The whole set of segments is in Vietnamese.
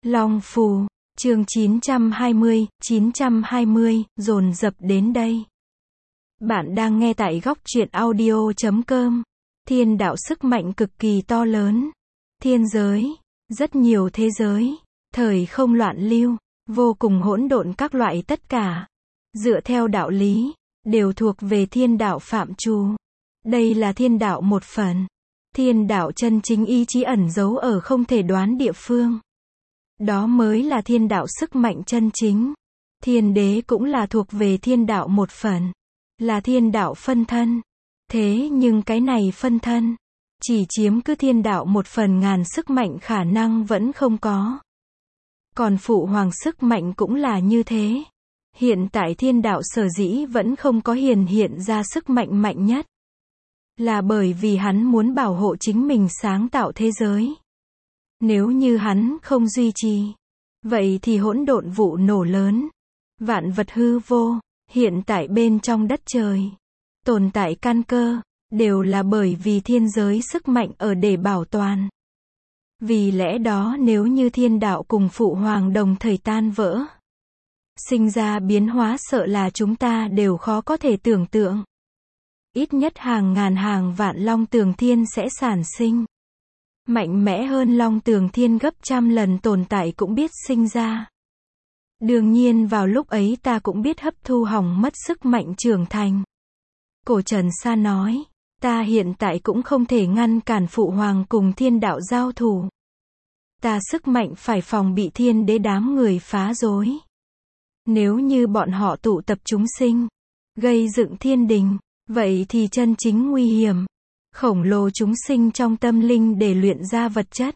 Long Phù, chương 920, dồn dập đến đây. Bạn đang nghe tại góc truyện audio.com. Thiên đạo sức mạnh cực kỳ to lớn. Thiên giới, rất nhiều thế giới, thời không loạn lưu, vô cùng hỗn độn các loại tất cả. Dựa theo đạo lý, đều thuộc về thiên đạo phạm trù. Đây là thiên đạo một phần. Thiên đạo chân chính ý chí ẩn giấu ở không thể đoán địa phương. Đó mới là thiên đạo sức mạnh chân chính. Thiên đế cũng là thuộc về thiên đạo một phần. Là thiên đạo phân thân. Thế nhưng cái này phân thân, chỉ chiếm cứ thiên đạo một phần ngàn sức mạnh khả năng vẫn không có. Còn phụ hoàng sức mạnh cũng là như thế. Hiện tại thiên đạo sở dĩ vẫn không có hiện ra sức mạnh mạnh nhất. Là bởi vì hắn muốn bảo hộ chính mình sáng tạo thế giới. Nếu như hắn không duy trì, vậy thì hỗn độn vụ nổ lớn. Vạn vật hư vô, hiện tại bên trong đất trời, tồn tại căn cơ, đều là bởi vì thiên giới sức mạnh ở để bảo toàn. Vì lẽ đó nếu như thiên đạo cùng phụ hoàng đồng thời tan vỡ, sinh ra biến hóa sợ là chúng ta đều khó có thể tưởng tượng. Ít nhất hàng ngàn hàng vạn long tường thiên sẽ sản sinh. Mạnh mẽ hơn long tường thiên gấp trăm lần tồn tại cũng biết sinh ra. Đương nhiên vào lúc ấy ta cũng biết hấp thu hỏng mất sức mạnh trưởng thành. Cổ Trần Sa nói, ta hiện tại cũng không thể ngăn cản phụ hoàng cùng thiên đạo giao thủ. Ta sức mạnh phải phòng bị thiên đế đám người phá rối. Nếu như bọn họ tụ tập chúng sinh, gây dựng thiên đình, vậy thì chân chính nguy hiểm. Khổng lồ chúng sinh trong tâm linh để luyện ra vật chất,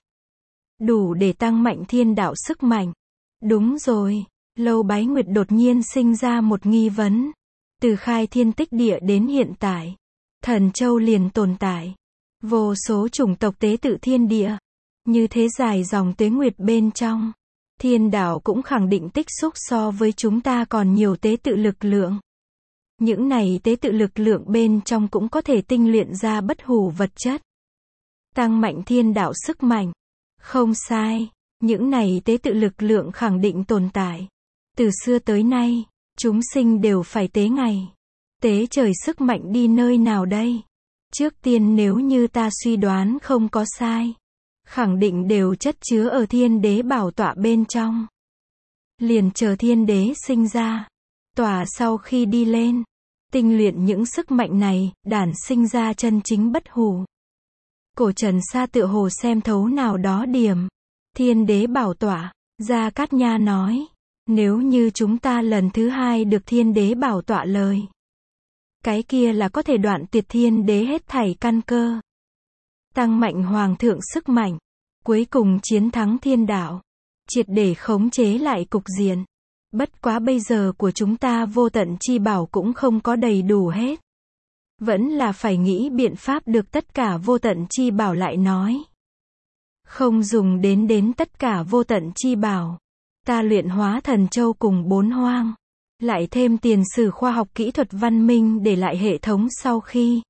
đủ để tăng mạnh thiên đạo sức mạnh. Đúng rồi, Lâu Bái Nguyệt đột nhiên sinh ra một nghi vấn. Từ khai thiên tích địa đến hiện tại, Thần Châu liền tồn tại vô số chủng tộc tế tự thiên địa. Như thế dài dòng tuế nguyệt bên trong, thiên đạo cũng khẳng định tích xúc so với chúng ta còn nhiều tế tự lực lượng. Những này tế tự lực lượng bên trong cũng có thể tinh luyện ra bất hủ vật chất. Tăng mạnh thiên đạo sức mạnh. Không sai, những này tế tự lực lượng khẳng định tồn tại. Từ xưa tới nay, chúng sinh đều phải tế ngày. Tế trời sức mạnh đi nơi nào đây? Trước tiên nếu như ta suy đoán không có sai, khẳng định đều chất chứa ở thiên đế bảo tọa bên trong. Liền chờ thiên đế sinh ra. Tòa sau khi đi lên, tinh luyện những sức mạnh này, đản sinh ra chân chính bất hủ. Cổ Trần Sa tựa hồ xem thấu nào đó điểm. Thiên đế bảo tọa, Gia Cát Nha nói, nếu như chúng ta lần thứ hai được thiên đế bảo tọa lời, cái kia là có thể đoạn tuyệt thiên đế hết thảy căn cơ. Tăng mạnh hoàng thượng sức mạnh, cuối cùng chiến thắng thiên đạo, triệt để khống chế lại cục diện. Bất quá bây giờ của chúng ta vô tận chi bảo cũng không có đầy đủ hết. Vẫn là phải nghĩ biện pháp được tất cả vô tận chi bảo lại nói. Không dùng đến tất cả vô tận chi bảo. Ta luyện hóa Thần Châu cùng 4 hoang. Lại thêm tiền sử khoa học kỹ thuật văn minh để lại hệ thống sau khi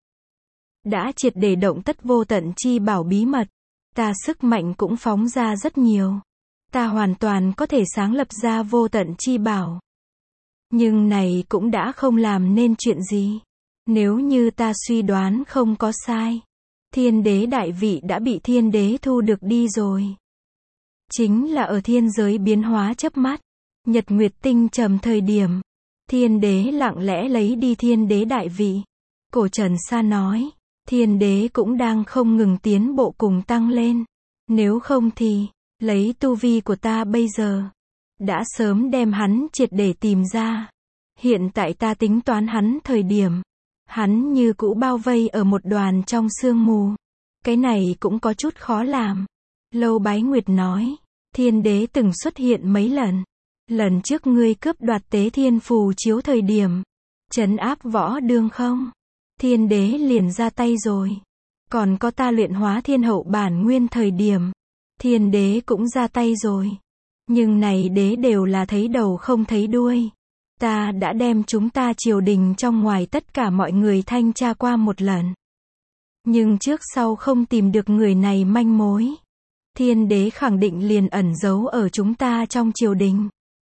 đã triệt để động tất vô tận chi bảo bí mật. Ta sức mạnh cũng phóng ra rất nhiều. Ta hoàn toàn có thể sáng lập ra vô tận chi bảo. Nhưng này cũng đã không làm nên chuyện gì. Nếu như ta suy đoán không có sai, thiên đế đại vị đã bị thiên đế thu được đi rồi. Chính là ở thiên giới biến hóa chớp mắt, nhật nguyệt tinh trầm thời điểm, thiên đế lặng lẽ lấy đi thiên đế đại vị. Cổ Trần Sa nói, thiên đế cũng đang không ngừng tiến bộ cùng tăng lên. Nếu không thì, lấy tu vi của ta bây giờ, đã sớm đem hắn triệt để tìm ra. Hiện tại ta tính toán hắn thời điểm, hắn như cũ bao vây ở một đoàn trong sương mù. Cái này cũng có chút khó làm. Lâu Bái Nguyệt nói, thiên đế từng xuất hiện mấy lần. Lần trước ngươi cướp đoạt tế thiên phù chiếu thời điểm, trấn áp võ đương không? Thiên đế liền ra tay rồi. Còn có ta luyện hóa thiên hậu bản nguyên thời điểm, thiên đế cũng ra tay rồi. Nhưng này đế đều là thấy đầu không thấy đuôi. Ta đã đem chúng ta triều đình trong ngoài tất cả mọi người thanh tra qua một lần. Nhưng trước sau không tìm được người này manh mối. thiên đế khẳng định liền ẩn giấu ở chúng ta trong triều đình.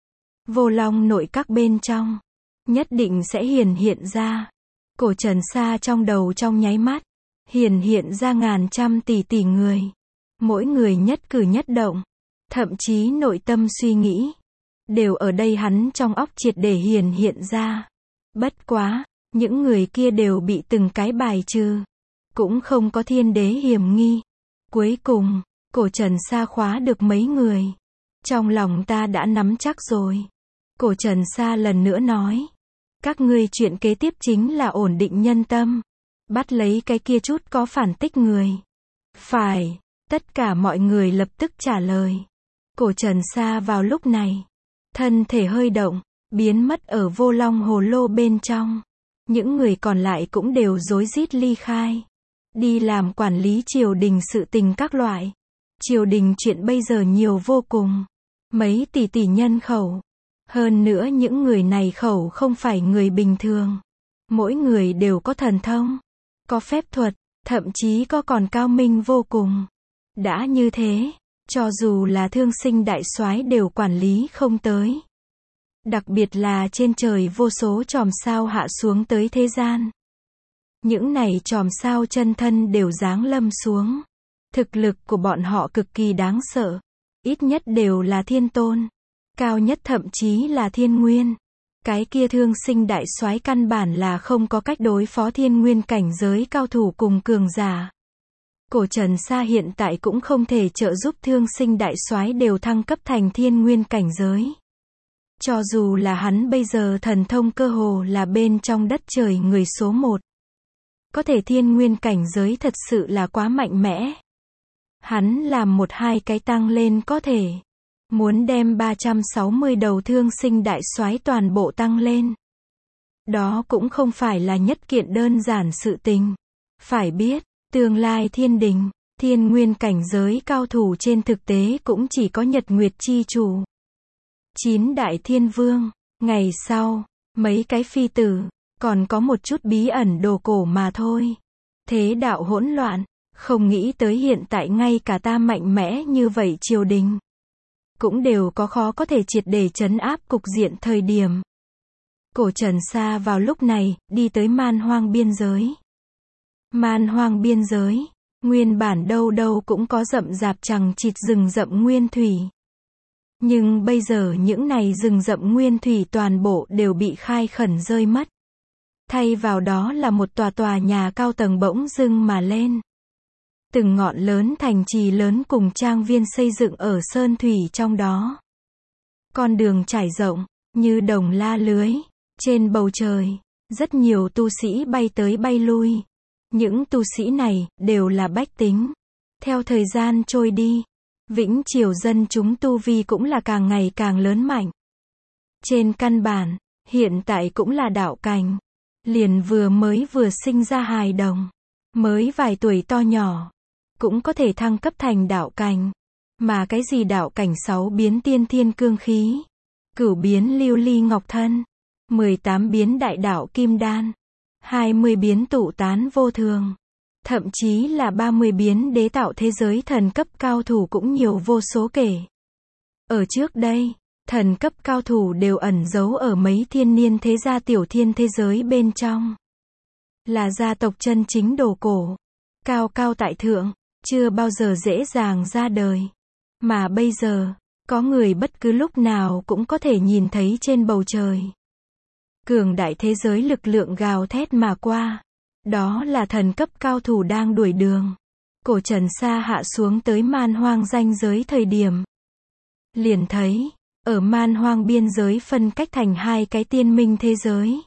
Vô Long nội các bên trong, nhất định sẽ hiển hiện ra. Cổ Trần Sa trong đầu trong nháy mắt, hiển hiện ra ngàn trăm tỷ tỷ người. Mỗi người nhất cử nhất động, thậm chí nội tâm suy nghĩ, đều ở đây hắn trong óc triệt để hiển hiện ra. Bất quá, những người kia đều bị từng cái bài trừ. Cũng không có thiên đế hiểm nghi. Cuối cùng, Cổ Trần Sa khóa được mấy người. Trong lòng ta đã nắm chắc rồi. Cổ Trần Sa lần nữa nói. Các ngươi chuyện kế tiếp chính là ổn định nhân tâm. Bắt lấy cái kia chút có phản tích người. Phải, tất cả mọi người lập tức trả lời. Cổ Trần Sa vào lúc này, thân thể hơi động, biến mất ở Vô Long hồ lô bên trong. Những người còn lại cũng đều rối rít ly khai. Đi làm quản lý triều đình sự tình các loại. Triều đình chuyện bây giờ nhiều vô cùng. Mấy tỷ tỷ nhân khẩu. Hơn nữa những người này khẩu không phải người bình thường. Mỗi người đều có thần thông, có phép thuật, thậm chí có còn cao minh vô cùng. Đã như thế, cho dù là Thương Sinh đại soái đều quản lý không tới. Đặc biệt là trên trời vô số chòm sao hạ xuống tới thế gian. Những này chòm sao chân thân đều giáng lâm xuống. Thực lực của bọn họ cực kỳ đáng sợ. Ít nhất đều là thiên tôn. Cao nhất thậm chí là thiên nguyên. Cái kia Thương Sinh đại soái căn bản là không có cách đối phó thiên nguyên cảnh giới cao thủ cùng cường giả. Cổ Trần Sa hiện tại cũng không thể trợ giúp Thương Sinh đại soái đều thăng cấp thành thiên nguyên cảnh giới. Cho dù là hắn bây giờ thần thông cơ hồ là bên trong đất trời người số 1. Có thể thiên nguyên cảnh giới thật sự là quá mạnh mẽ. Hắn làm một hai cái tăng lên có thể. Muốn đem 360 đầu Thương Sinh đại soái toàn bộ tăng lên. Đó cũng không phải là nhất kiện đơn giản sự tình. Phải biết, tương lai thiên đình, thiên nguyên cảnh giới cao thủ trên thực tế cũng chỉ có Nhật Nguyệt chi chủ. 9 đại thiên vương, ngày sau, mấy cái phi tử, còn có một chút bí ẩn đồ cổ mà thôi. Thế đạo hỗn loạn, không nghĩ tới hiện tại ngay cả ta mạnh mẽ như vậy triều đình. Cũng đều có khó có thể triệt để trấn áp cục diện thời điểm. Cổ Trần Sa vào lúc này, đi tới man hoang biên giới. Man hoang biên giới, nguyên bản đâu đâu cũng có rậm rạp chằng chịt rừng rậm nguyên thủy. Nhưng bây giờ những này rừng rậm nguyên thủy toàn bộ đều bị khai khẩn rơi mất. Thay vào đó là một tòa tòa nhà cao tầng bỗng dưng mà lên. Từng ngọn lớn thành trì lớn cùng trang viên xây dựng ở sơn thủy trong đó. Con đường trải rộng, như đồng la lưới. Trên bầu trời, rất nhiều tu sĩ bay tới bay lui. Những tu sĩ này, đều là bách tính. Theo thời gian trôi đi, Vĩnh Triều dân chúng tu vi cũng là càng ngày càng lớn mạnh. Trên căn bản, hiện tại cũng là đạo cảnh. Liền vừa sinh ra hài đồng. Mới vài tuổi to nhỏ. Cũng có thể thăng cấp thành đạo cảnh. Mà cái gì đạo cảnh 6 biến tiên thiên cương khí. Cửu biến lưu ly ngọc thân. 18 biến đại đạo kim đan. 20 biến tụ tán vô thường. Thậm chí là 30 biến đế tạo thế giới thần cấp cao thủ cũng nhiều vô số kể. Ở trước đây, thần cấp cao thủ đều ẩn giấu ở mấy thiên niên thế gia tiểu thiên thế giới bên trong. Là gia tộc chân chính đồ cổ. Cao cao tại thượng, chưa bao giờ dễ dàng ra đời. Mà bây giờ, có người bất cứ lúc nào cũng có thể nhìn thấy trên bầu trời. Cường đại thế giới lực lượng gào thét mà qua. Đó là thần cấp cao thủ đang đuổi đường. Cổ Trần Sa hạ xuống tới man hoang ranh giới thời điểm. Liền thấy, ở man hoang biên giới phân cách thành hai cái tiên minh thế giới.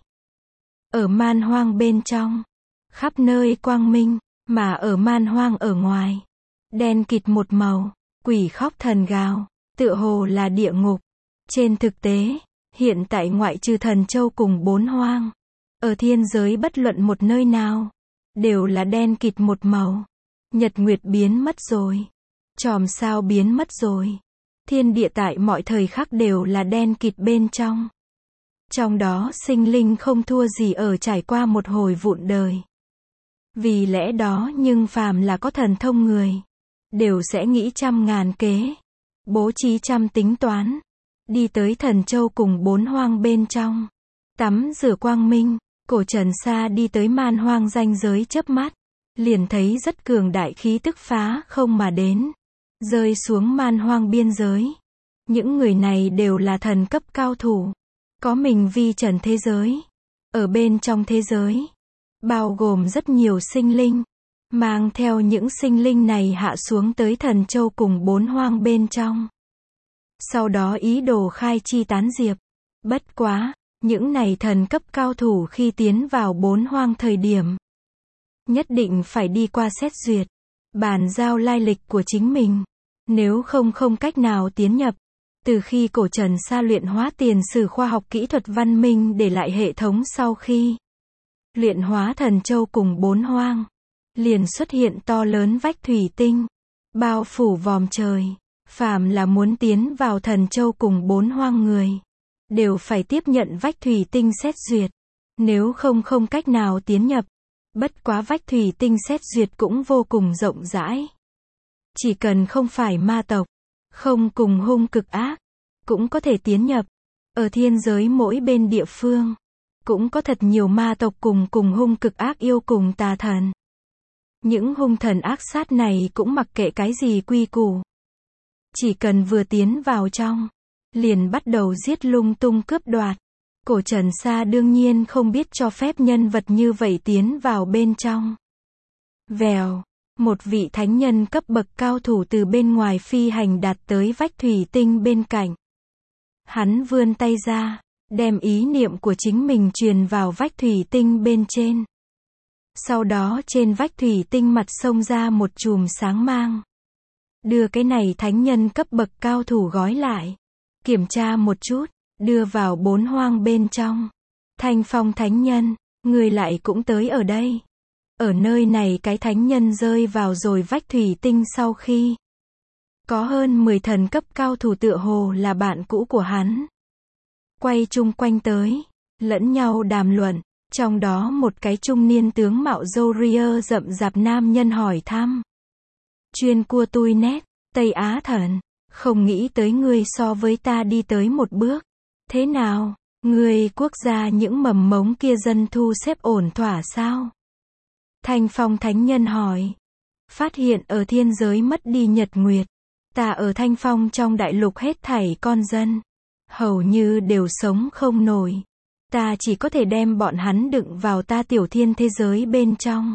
Ở man hoang bên trong, khắp nơi quang minh, mà ở man hoang ở ngoài, đen kịt một màu, quỷ khóc thần gào, tựa hồ là địa ngục. Trên thực tế, hiện tại ngoại trừ Thần Châu cùng 4 hoang, ở thiên giới bất luận một nơi nào, đều là đen kịt một màu. Nhật nguyệt biến mất rồi. Chòm sao biến mất rồi. Thiên địa tại mọi thời khắc đều là đen kịt bên trong. Trong đó sinh linh không thua gì ở trải qua một hồi vụn đời. Vì lẽ đó nhưng phàm là có thần thông người, đều sẽ nghĩ trăm ngàn kế, bố trí trăm tính toán, đi tới Thần Châu cùng 4 hoang bên trong, tắm rửa quang minh. Cổ Trần Sa đi tới man hoang ranh giới chớp mắt, liền thấy rất cường đại khí tức phá không mà đến, rơi xuống man hoang biên giới. Những người này đều là thần cấp cao thủ, có mình vi trần thế giới. Ở bên trong thế giới, bao gồm rất nhiều sinh linh, mang theo những sinh linh này hạ xuống tới Thần Châu cùng 4 hoang bên trong. Sau đó ý đồ khai chi tán diệp. Bất quá, những này thần cấp cao thủ khi tiến vào 4 hoang thời điểm, nhất định phải đi qua xét duyệt, bàn giao lai lịch của chính mình. Nếu không không cách nào tiến nhập. Từ khi Cổ Trần Sa luyện hóa tiền sử khoa học kỹ thuật văn minh để lại hệ thống sau khi luyện hóa Thần Châu cùng 4 hoang, liền xuất hiện to lớn vách thủy tinh, bao phủ vòm trời. Phàm là muốn tiến vào Thần Châu cùng 4 hoang người, đều phải tiếp nhận vách thủy tinh xét duyệt. Nếu không không cách nào tiến nhập. Bất quá vách thủy tinh xét duyệt cũng vô cùng rộng rãi. Chỉ cần không phải ma tộc, không cùng hung cực ác, cũng có thể tiến nhập. Ở thiên giới mỗi bên địa phương, cũng có thật nhiều ma tộc cùng hung cực ác yêu cùng tà thần. Những hung thần ác sát này cũng mặc kệ cái gì quy củ. Chỉ cần vừa tiến vào trong, liền bắt đầu giết lung tung cướp đoạt. Cổ Trần Sa đương nhiên không biết cho phép nhân vật như vậy tiến vào bên trong. Vèo, một vị thánh nhân cấp bậc cao thủ từ bên ngoài phi hành đạt tới vách thủy tinh bên cạnh. Hắn vươn tay ra, đem ý niệm của chính mình truyền vào vách thủy tinh bên trên. Sau đó trên vách thủy tinh mặt xông ra một chùm sáng mang. Đưa cái này thánh nhân cấp bậc cao thủ gói lại, kiểm tra một chút, đưa vào 4 hoang bên trong. Thanh Phong thánh nhân, người lại cũng tới ở đây. Ở nơi này cái thánh nhân rơi vào rồi vách thủy tinh sau khi có hơn 10 thần cấp cao thủ tựa hồ là bạn cũ của hắn, quay chung quanh tới, lẫn nhau đàm luận. Trong đó một cái trung niên tướng mạo râu ria rậm rạp nam nhân hỏi thăm. Chuyên cua tui nét, Tây Á thần, không nghĩ tới ngươi so với ta đi tới một bước. Thế nào, ngươi quốc gia những mầm mống kia dân thu xếp ổn thỏa sao? Thanh Phong thánh nhân hỏi. Phát hiện ở thiên giới mất đi nhật nguyệt. Ta ở Thanh Phong trong đại lục hết thảy con dân, hầu như đều sống không nổi. Ta chỉ có thể đem bọn hắn đựng vào ta tiểu thiên thế giới bên trong.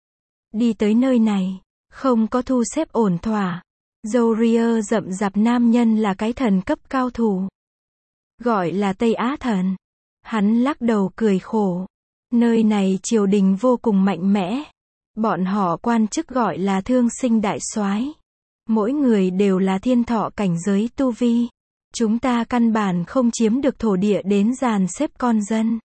Đi tới nơi này, không có thu xếp ổn thỏa. Râu ria rậm rạp nam nhân là cái thần cấp cao thủ, gọi là Tây Á thần. Hắn lắc đầu cười khổ. Nơi này triều đình vô cùng mạnh mẽ. Bọn họ quan chức gọi là thương sinh đại soái. Mỗi người đều là thiên thọ cảnh giới tu vi. Chúng ta căn bản không chiếm được thổ địa đến dàn xếp con dân.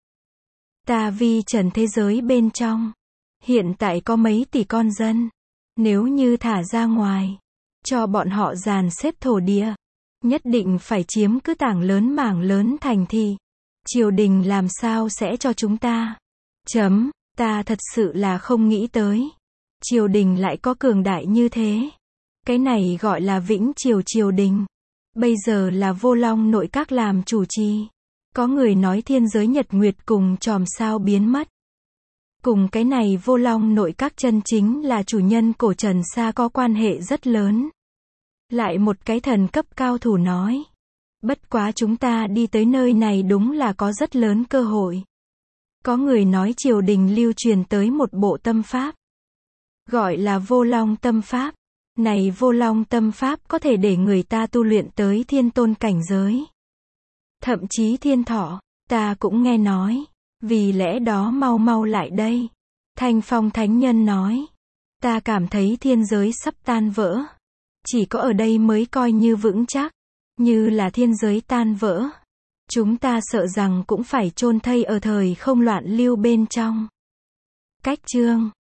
Ta vi trần thế giới bên trong, hiện tại có mấy tỷ con dân. Nếu như thả ra ngoài, cho bọn họ dàn xếp thổ địa, nhất định phải chiếm cứ tảng mảng lớn thành thị. Triều đình làm sao sẽ cho chúng ta? Ta thật sự là không nghĩ tới. Triều đình lại có cường đại như thế. Cái này gọi là Vĩnh Triều triều đình. Bây giờ là Vô Long nội các làm chủ trì. Có người nói thiên giới nhật nguyệt cùng chòm sao biến mất. Cùng cái này Vô Long nội các chân chính là chủ nhân Cổ Trần Sa có quan hệ rất lớn. Lại một cái thần cấp cao thủ nói. Bất quá chúng ta đi tới nơi này đúng là có rất lớn cơ hội. Có người nói triều đình lưu truyền tới một bộ tâm pháp, gọi là Vô Long tâm pháp. Này Vô Long tâm pháp có thể để người ta tu luyện tới thiên tôn cảnh giới, thậm chí thiên thọ. Ta cũng nghe nói. Vì lẽ đó mau mau lại đây. Thanh Phong thánh nhân nói. Ta cảm thấy thiên giới sắp tan vỡ. Chỉ có ở đây mới coi như vững chắc. Như là thiên giới tan vỡ, chúng ta sợ rằng cũng phải chôn thây ở thời không loạn lưu bên trong. Cách chương